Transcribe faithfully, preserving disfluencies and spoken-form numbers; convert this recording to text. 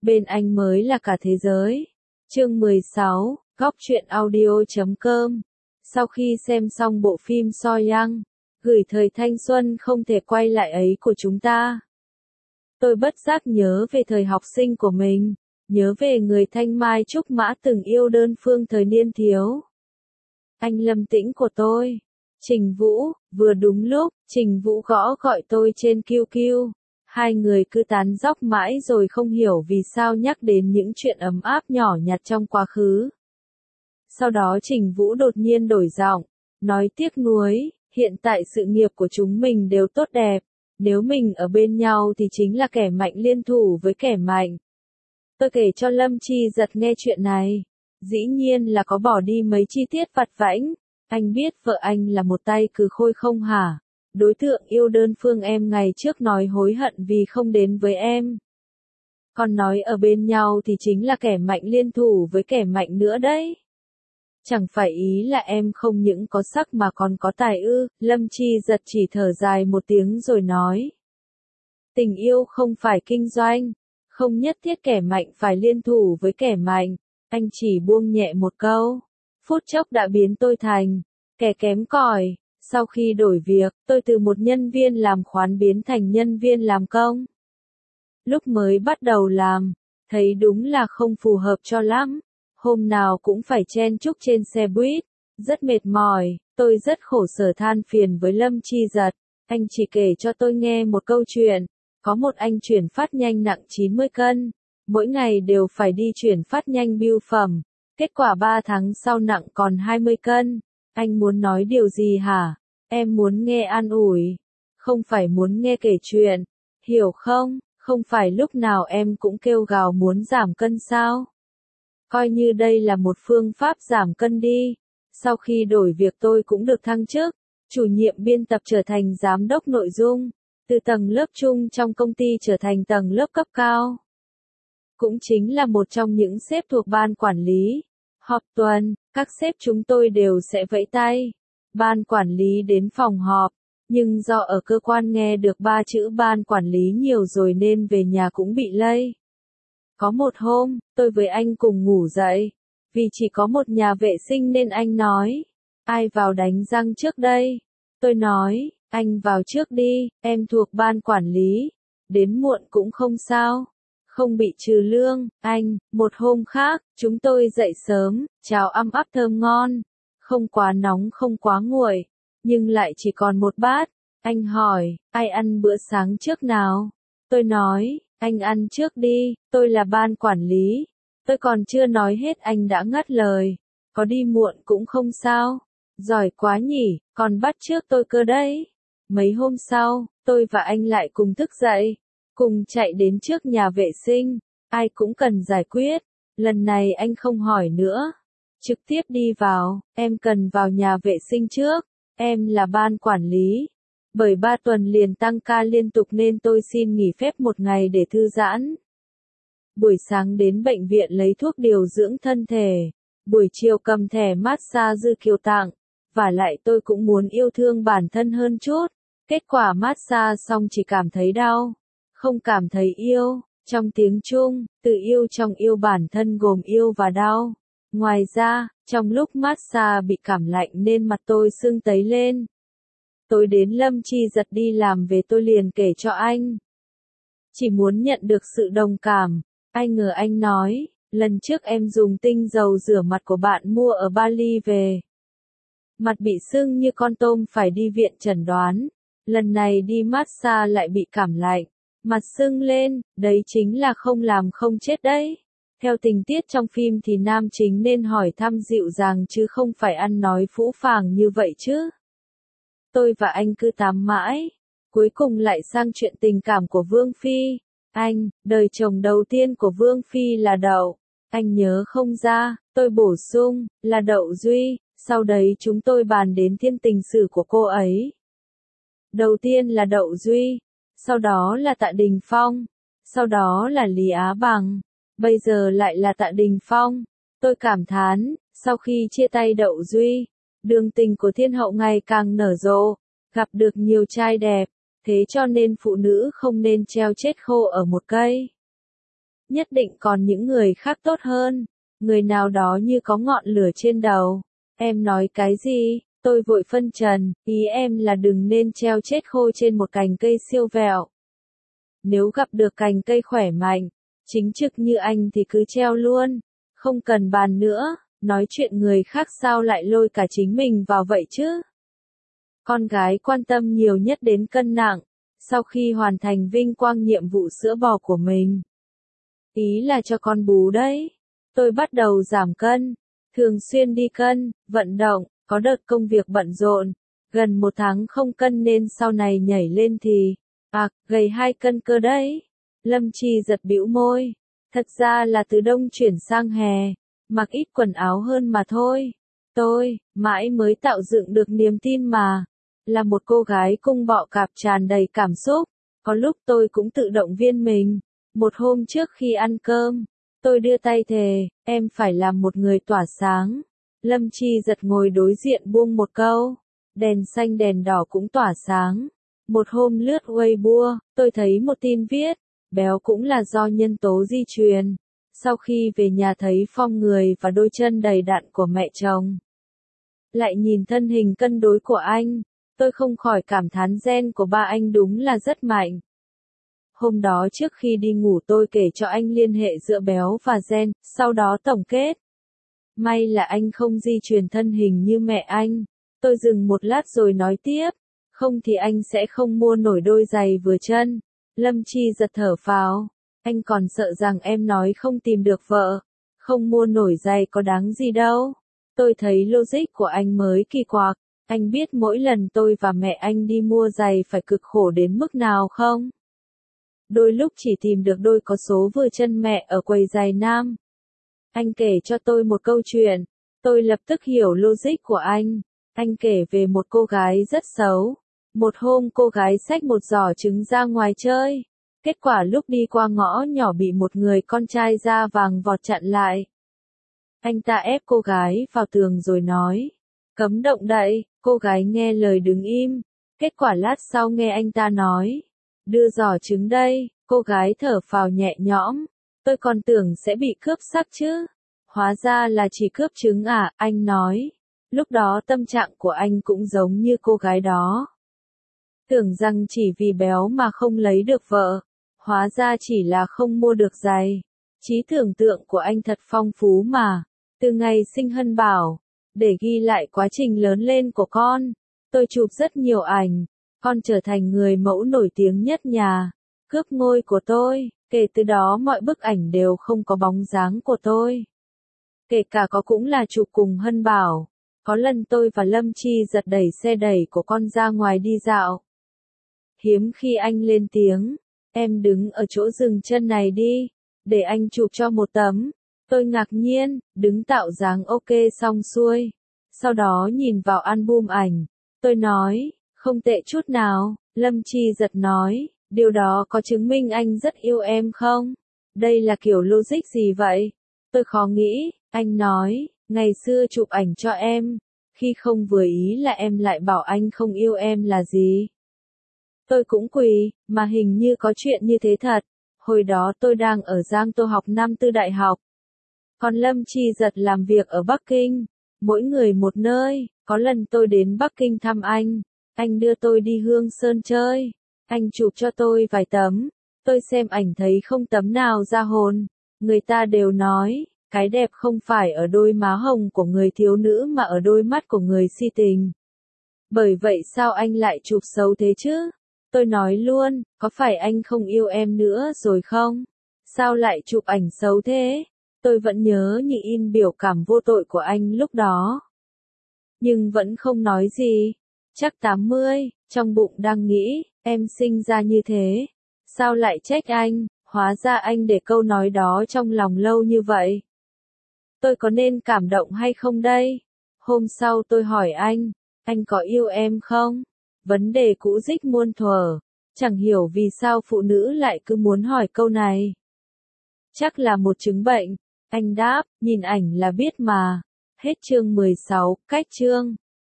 bên anh mới là cả thế giới. Chương mười sáu, góc truyện audio chấm com. Sau khi xem xong bộ phim So Young, gửi thời thanh xuân không thể quay lại ấy của chúng ta, tôi bất giác nhớ về thời học sinh của mình, nhớ về người thanh mai trúc mã từng yêu đơn phương thời niên thiếu. Anh Lâm Tĩnh của tôi, Trình Vũ, vừa đúng lúc, Trình Vũ gõ gọi tôi trên Q Q. Hai người cứ tán dóc mãi rồi không hiểu vì sao nhắc đến những chuyện ấm áp nhỏ nhặt trong quá khứ. Sau đó Trình Vũ đột nhiên đổi giọng, nói tiếc nuối, hiện tại sự nghiệp của chúng mình đều tốt đẹp, nếu mình ở bên nhau thì chính là kẻ mạnh liên thủ với kẻ mạnh. Tôi kể cho Lâm Chi Giật nghe chuyện này, dĩ nhiên là có bỏ đi mấy chi tiết vặt vãnh. Anh biết vợ anh là một tay cừ khôi không hả? Đối tượng yêu đơn phương em ngày trước nói hối hận vì không đến với em. Còn nói ở bên nhau thì chính là kẻ mạnh liên thủ với kẻ mạnh nữa đấy. Chẳng phải ý là em không những có sắc mà còn có tài ư? Lâm Chi Giật chỉ thở dài một tiếng rồi nói. Tình yêu không phải kinh doanh, không nhất thiết kẻ mạnh phải liên thủ với kẻ mạnh. Anh chỉ buông nhẹ một câu, phút chốc đã biến tôi thành kẻ kém cỏi. Sau khi đổi việc, tôi từ một nhân viên làm khoán biến thành nhân viên làm công. Lúc mới bắt đầu làm, thấy đúng là không phù hợp cho lắm. Hôm nào cũng phải chen chúc trên xe buýt, rất mệt mỏi. Tôi rất khổ sở than phiền với Lâm Chi Giật. Anh chỉ kể cho tôi nghe một câu chuyện. Có một anh chuyển phát nhanh nặng chín mươi cân. Mỗi ngày đều phải đi chuyển phát nhanh bưu phẩm. Kết quả ba tháng sau nặng còn hai mươi cân. Anh muốn nói điều gì hả? Em muốn nghe an ủi. Không phải muốn nghe kể chuyện. Hiểu không? Không phải lúc nào em cũng kêu gào muốn giảm cân sao? Coi như đây là một phương pháp giảm cân đi. Sau khi đổi việc tôi cũng được thăng chức. Chủ nhiệm biên tập trở thành giám đốc nội dung. Từ tầng lớp trung trong công ty trở thành tầng lớp cấp cao. Cũng chính là một trong những sếp thuộc ban quản lý. Họp tuần, các sếp chúng tôi đều sẽ vẫy tay. Ban quản lý đến phòng họp, nhưng do ở cơ quan nghe được ba chữ ban quản lý nhiều rồi nên về nhà cũng bị lây. Có một hôm, tôi với anh cùng ngủ dậy, vì chỉ có một nhà vệ sinh nên anh nói, ai vào đánh răng trước đây? Tôi nói, anh vào trước đi, em thuộc ban quản lý, đến muộn cũng không sao. Không bị trừ lương. Anh, một hôm khác, chúng tôi dậy sớm, cháo âm áp thơm ngon, không quá nóng không quá nguội, nhưng lại chỉ còn một bát. Anh hỏi, ai ăn bữa sáng trước nào? Tôi nói, anh ăn trước đi, tôi là ban quản lý. Tôi còn chưa nói hết anh đã ngắt lời, có đi muộn cũng không sao. Giỏi quá nhỉ, còn bắt trước tôi cơ đấy. Mấy hôm sau, tôi và anh lại cùng thức dậy, cùng chạy đến trước nhà vệ sinh, ai cũng cần giải quyết. Lần này anh không hỏi nữa, trực tiếp đi vào, em cần vào nhà vệ sinh trước, em là ban quản lý. Bởi ba tuần liền tăng ca liên tục nên tôi xin nghỉ phép một ngày để thư giãn. Buổi sáng đến bệnh viện lấy thuốc điều dưỡng thân thể, buổi chiều cầm thẻ massage Dư Kiều tặng, vả lại tôi cũng muốn yêu thương bản thân hơn chút. Kết quả massage xong chỉ cảm thấy đau, không cảm thấy yêu. Trong tiếng Trung, từ yêu trong yêu bản thân gồm yêu và đau. Ngoài ra, trong lúc massage bị cảm lạnh nên mặt tôi sưng tấy lên. Tối đến Lâm Chi Giật đi làm về tôi liền kể cho anh. Chỉ muốn nhận được sự đồng cảm. Ai ngờ anh nói, lần trước em dùng tinh dầu rửa mặt của bạn mua ở Bali về. Mặt bị sưng như con tôm phải đi viện chẩn đoán. Lần này đi massage lại bị cảm lạnh. Mặt sưng lên, đấy chính là không làm không chết đấy. Theo tình tiết trong phim thì nam chính nên hỏi thăm dịu dàng chứ không phải ăn nói phũ phàng như vậy chứ. Tôi và anh cứ tám mãi. Cuối cùng lại sang chuyện tình cảm của Vương Phi. Anh, đời chồng đầu tiên của Vương Phi là Đậu. Anh nhớ không ra, tôi bổ sung, là Đậu Duy. Sau đấy chúng tôi bàn đến thiên tình sử của cô ấy. Đầu tiên là Đậu Duy. Sau đó là Tạ Đình Phong. Sau đó là Lý Á Bằng. Bây giờ lại là Tạ Đình Phong. Tôi cảm thán, sau khi chia tay Đậu Duy, đường tình của thiên hậu ngày càng nở rộ, gặp được nhiều trai đẹp, thế cho nên phụ nữ không nên treo chết khô ở một cây. Nhất định còn những người khác tốt hơn. Người nào đó như có ngọn lửa trên đầu. Em nói cái gì? Tôi vội phân trần, ý em là đừng nên treo chết khô trên một cành cây siêu vẹo. Nếu gặp được cành cây khỏe mạnh, chính trực như anh thì cứ treo luôn, không cần bàn nữa, nói chuyện người khác sao lại lôi cả chính mình vào vậy chứ? Con gái quan tâm nhiều nhất đến cân nặng, sau khi hoàn thành vinh quang nhiệm vụ sữa bò của mình. Ý là cho con bú đấy. Tôi bắt đầu giảm cân, thường xuyên đi cân, vận động, có đợt công việc bận rộn, gần một tháng không cân nên sau này nhảy lên thì, à, gầy hai cân cơ đấy. Lâm Chi giật bĩu môi, thật ra là từ đông chuyển sang hè, mặc ít quần áo hơn mà thôi. Tôi, mãi mới tạo dựng được niềm tin mà, là một cô gái cung bọ cạp tràn đầy cảm xúc, có lúc tôi cũng tự động viên mình. Một hôm trước khi ăn cơm, tôi đưa tay thề, em phải làm một người tỏa sáng. Lâm Chi giật ngồi đối diện buông một câu, đèn xanh đèn đỏ cũng tỏa sáng. Một hôm lướt Weibo, tôi thấy một tin viết, béo cũng là do nhân tố di truyền. Sau khi về nhà thấy form người và đôi chân đầy đặn của mẹ chồng, lại nhìn thân hình cân đối của anh, tôi không khỏi cảm thán gen của ba anh đúng là rất mạnh. Hôm đó trước khi đi ngủ tôi kể cho anh liên hệ giữa béo và gen, sau đó tổng kết. May là anh không di truyền thân hình như mẹ anh. Tôi dừng một lát rồi nói tiếp, không thì anh sẽ không mua nổi đôi giày vừa chân. Lâm Chi giật thở phào, anh còn sợ rằng em nói không tìm được vợ, không mua nổi giày có đáng gì đâu. Tôi thấy logic của anh mới kỳ quặc, anh biết mỗi lần tôi và mẹ anh đi mua giày phải cực khổ đến mức nào không? Đôi lúc chỉ tìm được đôi có số vừa chân mẹ ở quầy giày nam. Anh kể cho tôi một câu chuyện, tôi lập tức hiểu logic của anh. Anh kể về một cô gái rất xấu. Một hôm cô gái xách một giỏ trứng ra ngoài chơi. Kết quả lúc đi qua ngõ nhỏ bị một người con trai da vàng vọt chặn lại. Anh ta ép cô gái vào tường rồi nói, cấm động đậy, cô gái nghe lời đứng im. Kết quả lát sau nghe anh ta nói, đưa giỏ trứng đây, cô gái thở phào nhẹ nhõm. Tôi còn tưởng sẽ bị cướp sắc chứ. Hóa ra là chỉ cướp trứng à, anh nói. Lúc đó tâm trạng của anh cũng giống như cô gái đó. Tưởng rằng chỉ vì béo mà không lấy được vợ. Hóa ra chỉ là không mua được giày. Trí tưởng tượng của anh thật phong phú mà. Từ ngày sinh Hân Bảo, để ghi lại quá trình lớn lên của con, tôi chụp rất nhiều ảnh. Con trở thành người mẫu nổi tiếng nhất nhà. Cướp ngôi của tôi. Kể từ đó mọi bức ảnh đều không có bóng dáng của tôi. Kể cả có cũng là chụp cùng Hân Bảo. Có lần tôi và Lâm Chi giật đẩy xe đẩy của con ra ngoài đi dạo. Hiếm khi anh lên tiếng, em đứng ở chỗ dừng chân này đi, để anh chụp cho một tấm. Tôi ngạc nhiên, đứng tạo dáng ok xong xuôi. Sau đó nhìn vào album ảnh. Tôi nói, không tệ chút nào. Lâm Chi giật nói, điều đó có chứng minh anh rất yêu em không? Đây là kiểu logic gì vậy? Tôi khó nghĩ. Anh nói, ngày xưa chụp ảnh cho em, khi không vừa ý là em lại bảo anh không yêu em là gì? Tôi cũng quỳ, mà hình như có chuyện như thế thật. Hồi đó tôi đang ở Giang Tô học năm tư đại học. Còn Lâm Chi giật làm việc ở Bắc Kinh. Mỗi người một nơi, có lần tôi đến Bắc Kinh thăm anh. Anh đưa tôi đi Hương Sơn chơi. Anh chụp cho tôi vài tấm. Tôi xem ảnh thấy không tấm nào ra hồn. Người ta đều nói, cái đẹp không phải ở đôi má hồng của người thiếu nữ mà ở đôi mắt của người si tình. Bởi vậy sao anh lại chụp xấu thế chứ? Tôi nói luôn, có phải anh không yêu em nữa rồi không? Sao lại chụp ảnh xấu thế? Tôi vẫn nhớ như in biểu cảm vô tội của anh lúc đó. Nhưng vẫn không nói gì. Chắc tám mươi, trong bụng đang nghĩ, em sinh ra như thế. Sao lại trách anh? Hóa ra anh để câu nói đó trong lòng lâu như vậy. Tôi có nên cảm động hay không đây? Hôm sau tôi hỏi anh, anh có yêu em không? Vấn đề cũ dích muôn thuở. Chẳng hiểu vì sao phụ nữ lại cứ muốn hỏi câu này. Chắc là một chứng bệnh. Anh đáp, nhìn ảnh là biết mà. Hết chương mười sáu, cách chương.